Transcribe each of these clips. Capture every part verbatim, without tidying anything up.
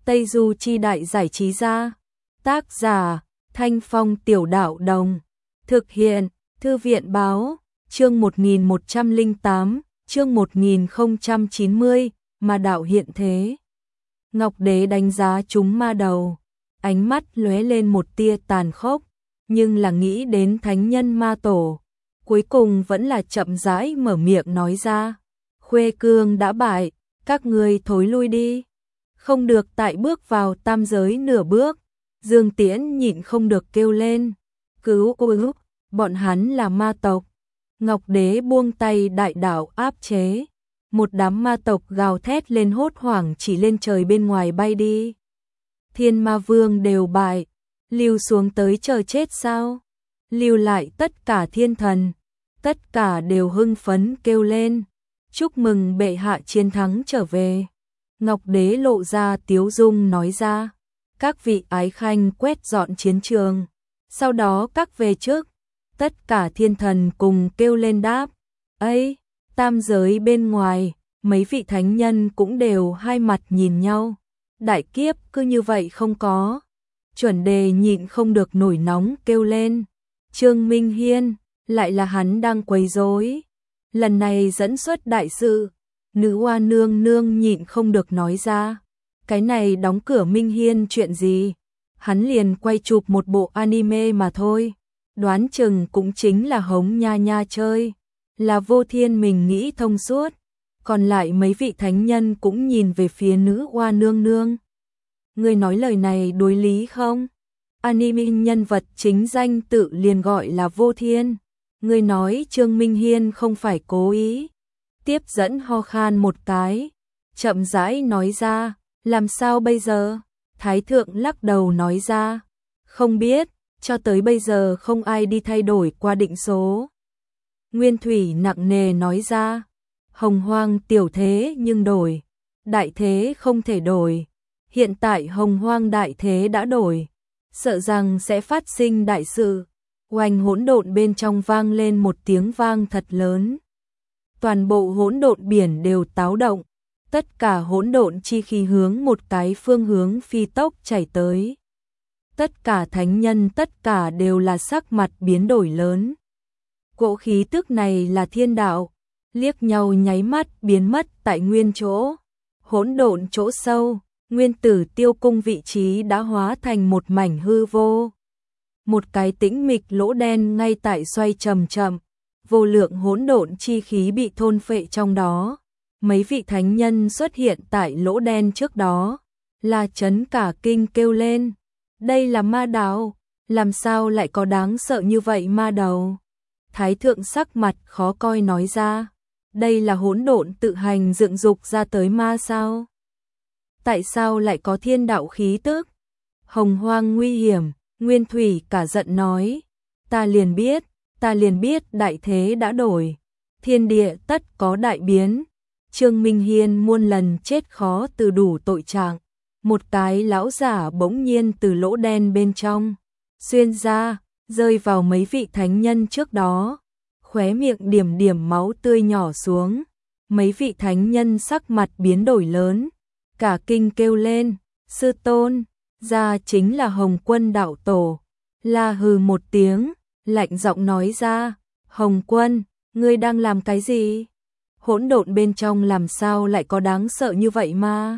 Tây Du Chi Đại Giải Trí Gia. Tác giả Thanh Phong Tiểu Đạo Đồng. Thực hiện Thư viện Báo. Chương một nghìn một trăm lẻ tám, chương một nghìn không trăm chín mươi, Ma Đạo hiện thế. Ngọc Đế đánh giá chúng ma đầu, ánh mắt lóe lên một tia tàn khốc, nhưng là nghĩ đến thánh nhân ma tổ, cuối cùng vẫn là chậm rãi mở miệng nói ra: Khuê Cương đã bại, các ngươi thối lui đi. Không được tại bước vào tam giới nửa bước. Dương Tiễn nhịn không được kêu lên: Cứu cứu, bọn hắn là ma tộc. Ngọc Đế buông tay đại đạo áp chế, một đám ma tộc gào thét lên hốt hoảng chỉ lên trời bên ngoài bay đi. Thiên Ma Vương đều bại, lưu xuống tới chờ chết sao? Lưu lại tất cả thiên thần, tất cả đều hưng phấn kêu lên: Chúc mừng bệ hạ chiến thắng trở về. Ngọc Đế lộ ra tiếu dung nói ra: Các vị ái khanh quét dọn chiến trường, sau đó các về trước. Tất cả thiên thần cùng kêu lên đáp: Ấy, tam giới bên ngoài, mấy vị thánh nhân cũng đều hai mặt nhìn nhau. Đại kiếp cứ như vậy không có. Chuẩn Đề nhịn không được nổi nóng kêu lên: Trương Minh Hiên, lại là hắn đang quấy rối. Lần này dẫn xuất đại sự. Nữ Hoa nương nương nhịn không được nói ra: Cái này đóng cửa Minh Hiên chuyện gì? Hắn liền quay chụp một bộ anime mà thôi. Đoán chừng cũng chính là hống nha nha chơi. Là Vô Thiên mình nghĩ thông suốt. Còn lại mấy vị thánh nhân cũng nhìn về phía Nữ Hoa nương nương. Ngươi nói lời này đối lý không? Anime nhân vật chính danh tự liền gọi là Vô Thiên. Ngươi nói Trương Minh Hiên không phải cố ý. Tiếp dẫn ho khan một cái, chậm rãi nói ra: Làm sao bây giờ? Thái thượng lắc đầu nói ra: Không biết, cho tới bây giờ không ai đi thay đổi qua định số. Nguyên Thủy nặng nề nói ra: Hồng Hoang tiểu thế nhưng đổi, đại thế không thể đổi. Hiện tại Hồng Hoang đại thế đã đổi, sợ rằng sẽ phát sinh đại sự. Oanh, hỗn độn bên trong vang lên một tiếng vang thật lớn. Toàn bộ hỗn độn biển đều táo động, tất cả hỗn độn chi khí hướng một cái phương hướng phi tốc chảy tới. Tất cả thánh nhân tất cả đều là sắc mặt biến đổi lớn. Cỗ khí tức này là thiên đạo, liếc nhau nháy mắt biến mất tại nguyên chỗ. Hỗn độn chỗ sâu, Nguyên Tử Tiêu Cung vị trí đã hóa thành một mảnh hư vô. Một cái tĩnh mịch lỗ đen ngay tại xoay chậm chậm. Vô lượng hỗn độn chi khí bị thôn phệ trong đó. Mấy vị thánh nhân xuất hiện tại lỗ đen trước đó, là chấn cả kinh kêu lên: Đây là ma đạo, làm sao lại có đáng sợ như vậy ma đầu? Thái thượng sắc mặt khó coi nói ra: Đây là hỗn độn tự hành dựng dục ra tới ma sao? Tại sao lại có thiên đạo khí tức? Hồng Hoang nguy hiểm. Nguyên Thủy cả giận nói: Ta liền biết, ta liền biết đại thế đã đổi, thiên địa tất có đại biến. Trương Minh Hiên muôn lần chết khó từ đủ tội trạng. Một cái lão giả bỗng nhiên từ lỗ đen bên trong xuyên ra, rơi vào mấy vị thánh nhân trước đó, khóe miệng điểm điểm máu tươi nhỏ xuống. Mấy vị thánh nhân sắc mặt biến đổi lớn, cả kinh kêu lên: Sư tôn, ra chính là Hồng Quân đạo tổ. La hừ một tiếng, lạnh giọng nói ra: Hồng Quân, ngươi đang làm cái gì? Hỗn độn bên trong làm sao lại có đáng sợ như vậy mà?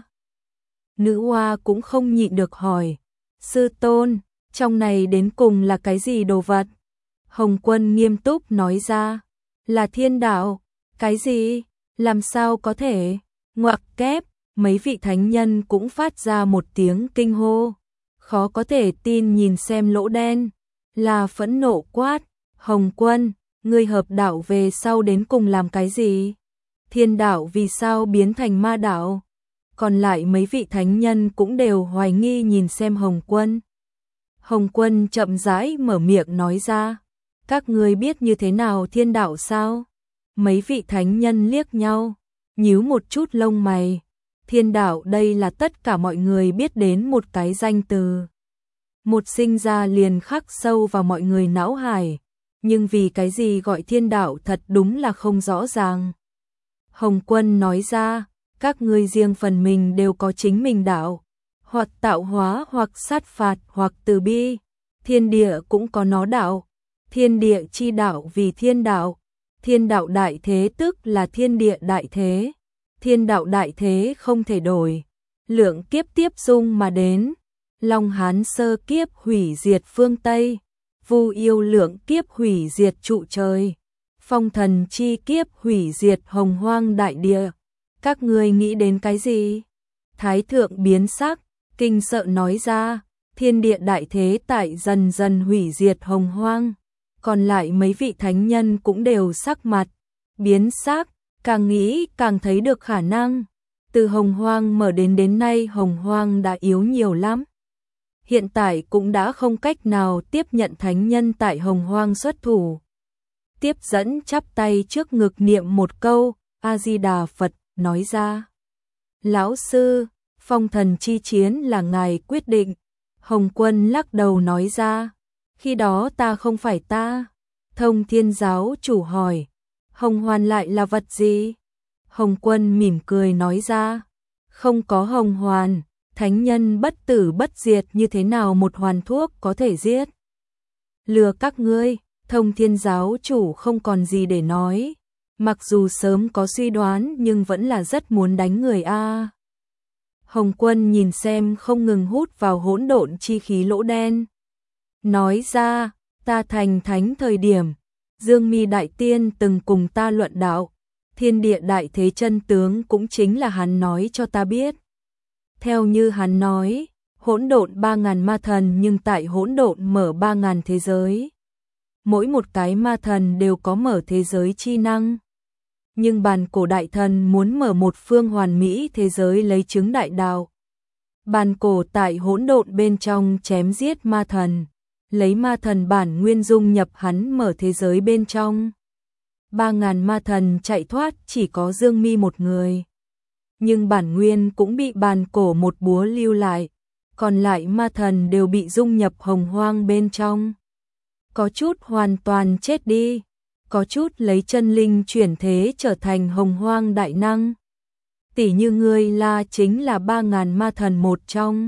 Nữ Hoa cũng không nhịn được hỏi: Sư tôn, trong này đến cùng là cái gì đồ vật? Hồng Quân nghiêm túc nói ra: Là thiên đạo. Cái gì? Làm sao có thể? Ngoặc kép, mấy vị thánh nhân cũng phát ra một tiếng kinh hô. Khó có thể tin nhìn xem lỗ đen, là phẫn nộ quát: Hồng Quân, ngươi hợp đạo về sau đến cùng làm cái gì? Thiên đạo vì sao biến thành ma đạo? Còn lại mấy vị thánh nhân cũng đều hoài nghi nhìn xem Hồng Quân. Hồng Quân chậm rãi mở miệng nói ra: Các ngươi biết như thế nào thiên đạo sao? Mấy vị thánh nhân liếc nhau, nhíu một chút lông mày. Thiên đạo đây là tất cả mọi người biết đến một cái danh từ. Một sinh ra liền khắc sâu vào mọi người não hải. Nhưng vì cái gì gọi thiên đạo thật đúng là không rõ ràng. Hồng Quân nói ra: Các ngươi riêng phần mình đều có chính mình đạo. hoặc tạo hóa hoặc sát phạt hoặc từ bi. Thiên địa cũng có nó đạo, thiên địa chi đạo vì thiên đạo. Thiên đạo đại thế tức là thiên địa đại thế. Thiên đạo đại thế không thể đổi. Lượng kiếp tiếp dung mà đến. Long Hán sơ kiếp hủy diệt phương Tây. Vu yêu lượng kiếp hủy diệt trụ trời. Phong thần chi kiếp hủy diệt hồng hoang đại địa. Các ngươi nghĩ đến cái gì? Thái thượng biến sắc, kinh sợ nói ra, thiên địa đại thế tại dần dần hủy diệt hồng hoang. Còn lại mấy vị thánh nhân cũng đều sắc mặt, biến sắc, càng nghĩ càng thấy được khả năng. Từ hồng hoang mở đến đến nay hồng hoang đã yếu nhiều lắm. Hiện tại cũng đã không cách nào tiếp nhận thánh nhân tại hồng hoang xuất thủ. Tiếp dẫn chắp tay trước ngực niệm một câu, A-di-đà Phật, nói ra. Lão sư, phong thần chi chiến là ngài quyết định. Hồng Quân lắc đầu nói ra. Khi đó ta không phải ta. Thông Thiên giáo chủ hỏi. Hồng Hoàn lại là vật gì? Hồng Quân mỉm cười nói ra. Không có hồng hoàn, thánh nhân bất tử bất diệt như thế nào một hoàn thuốc có thể giết? Lừa các ngươi. Thông Thiên giáo chủ không còn gì để nói. Mặc dù sớm có suy đoán nhưng vẫn là rất muốn đánh người a. Hồng Quân nhìn xem không ngừng hút vào hỗn độn chi khí lỗ đen. Nói ra, ta thành thánh thời điểm, Dương Mi Đại Tiên từng cùng ta luận đạo, thiên địa đại thế chân tướng cũng chính là hắn nói cho ta biết. Theo như hắn nói, hỗn độn ba ngàn ma thần nhưng tại hỗn độn mở ba ngàn thế giới. Mỗi một cái ma thần đều có mở thế giới chi năng. Nhưng bàn cổ đại thần muốn mở một phương hoàn mỹ thế giới lấy chứng đại đạo. Bàn cổ tại hỗn độn bên trong chém giết ma thần, lấy ma thần bản nguyên dung nhập hắn mở thế giới bên trong. Ba ngàn ma thần chạy thoát chỉ có Dương Mi một người. Nhưng bản nguyên cũng bị bàn cổ một búa lưu lại, còn lại ma thần đều bị dung nhập hồng hoang bên trong. Có chút hoàn toàn chết đi, có chút lấy chân linh chuyển thế trở thành hồng hoang đại năng. Tỷ như ngươi là chính là ba ngàn ma thần một trong.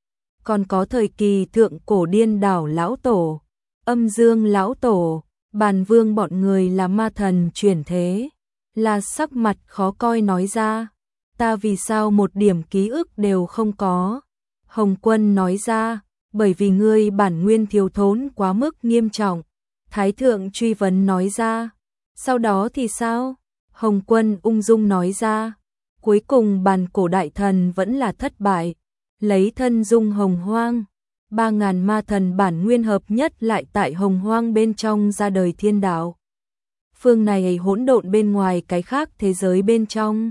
Còn có thời kỳ thượng cổ điên đảo lão tổ, âm dương lão tổ, bàn vương bọn người là ma thần chuyển thế. Là sắc mặt khó coi nói ra, ta vì sao một điểm ký ức đều không có. Hồng Quân nói ra, bởi vì ngươi bản nguyên thiếu thốn quá mức nghiêm trọng. Thái thượng truy vấn nói ra, sau đó thì sao? Hồng Quân ung dung nói ra, cuối cùng bàn cổ đại thần vẫn là thất bại, lấy thân dung hồng hoang, ba ngàn ma thần bản nguyên hợp nhất lại tại hồng hoang bên trong ra đời thiên đạo. Phương này hỗn độn bên ngoài cái khác thế giới bên trong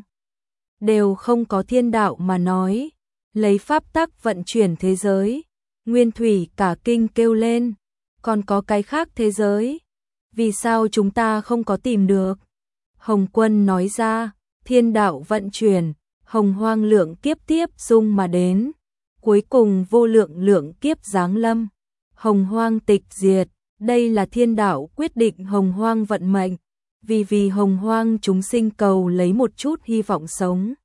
đều không có thiên đạo mà nói, lấy pháp tắc vận chuyển thế giới. Nguyên Thủy cả kinh kêu lên, còn có cái khác thế giới, vì sao chúng ta không có tìm được? Hồng Quân nói ra, thiên đạo vận chuyển, hồng hoang lượng kiếp tiếp dung mà đến, cuối cùng vô lượng lượng kiếp giáng lâm, hồng hoang tịch diệt, đây là thiên đạo quyết định hồng hoang vận mệnh, vì vì hồng hoang chúng sinh cầu lấy một chút hy vọng sống.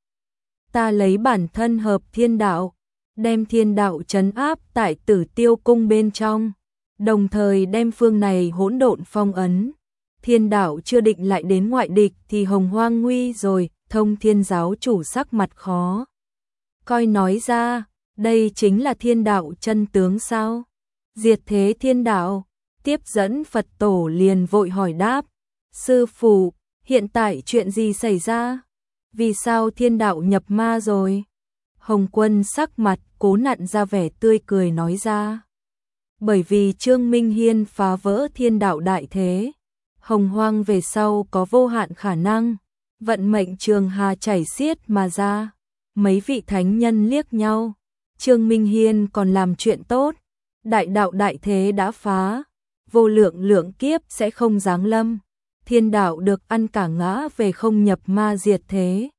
Ta lấy bản thân hợp thiên đạo, đem thiên đạo trấn áp tại Tử Tiêu cung bên trong, đồng thời đem phương này hỗn độn phong ấn. Thiên đạo chưa định lại đến ngoại địch thì hồng hoang nguy rồi. Thông Thiên giáo chủ sắc mặt khó coi nói ra, đây chính là thiên đạo chân tướng sao? Diệt thế thiên đạo. Tiếp dẫn Phật tổ liền vội hỏi đáp, sư phụ, hiện tại chuyện gì xảy ra? Vì sao thiên đạo nhập ma rồi? Hồng Quân sắc mặt cố nặn ra vẻ tươi cười nói ra. Bởi vì Trương Minh Hiên phá vỡ thiên đạo đại thế, hồng hoang về sau có vô hạn khả năng, vận mệnh trường hà chảy xiết mà ra. Mấy vị thánh nhân liếc nhau, Trương Minh Hiên còn làm chuyện tốt, đại đạo đại thế đã phá, vô lượng lượng kiếp sẽ không giáng lâm, thiên đạo được ăn cả ngã về không nhập ma diệt thế.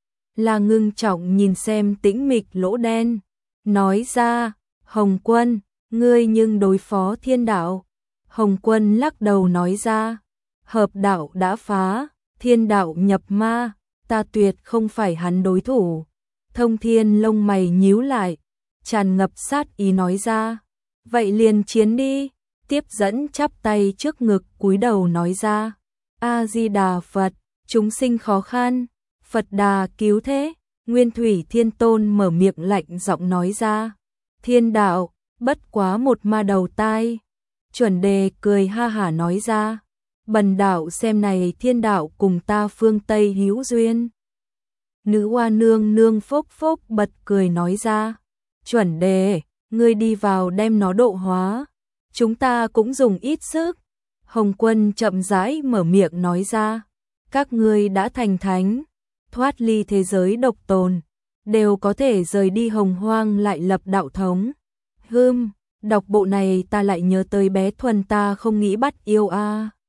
Là ngưng trọng nhìn xem tĩnh mịch lỗ đen, nói ra, Hồng Quân, ngươi nhưng đối phó thiên đạo. Hồng Quân lắc đầu nói ra, hợp đạo đã phá, thiên đạo nhập ma, ta tuyệt không phải hắn đối thủ. Thông Thiên lông mày nhíu lại, tràn ngập sát ý nói ra. Vậy liền chiến đi, tiếp dẫn chắp tay trước ngực cúi đầu nói ra. A-di-đà Phật, chúng sinh khó khăn, Phật đà cứu thế. Nguyên Thủy Thiên Tôn mở miệng lạnh giọng nói ra. Thiên đạo, bất quá một ma đầu tai. Chuẩn Đề cười ha hả nói ra. Bần đạo xem này thiên đạo cùng ta phương Tây hữu duyên. Nữ Hoa nương nương phốc phốc bật cười nói ra. Chuẩn Đề, ngươi đi vào đem nó độ hóa. Chúng ta cũng dùng ít sức. Hồng Quân chậm rãi mở miệng nói ra. Các ngươi đã thành thánh, thoát ly thế giới độc tồn, đều có thể rời đi hồng hoang lại lập đạo thống. Hưm, đọc bộ này ta lại nhớ tới bé Thuần ta không nghĩ bắt yêu a.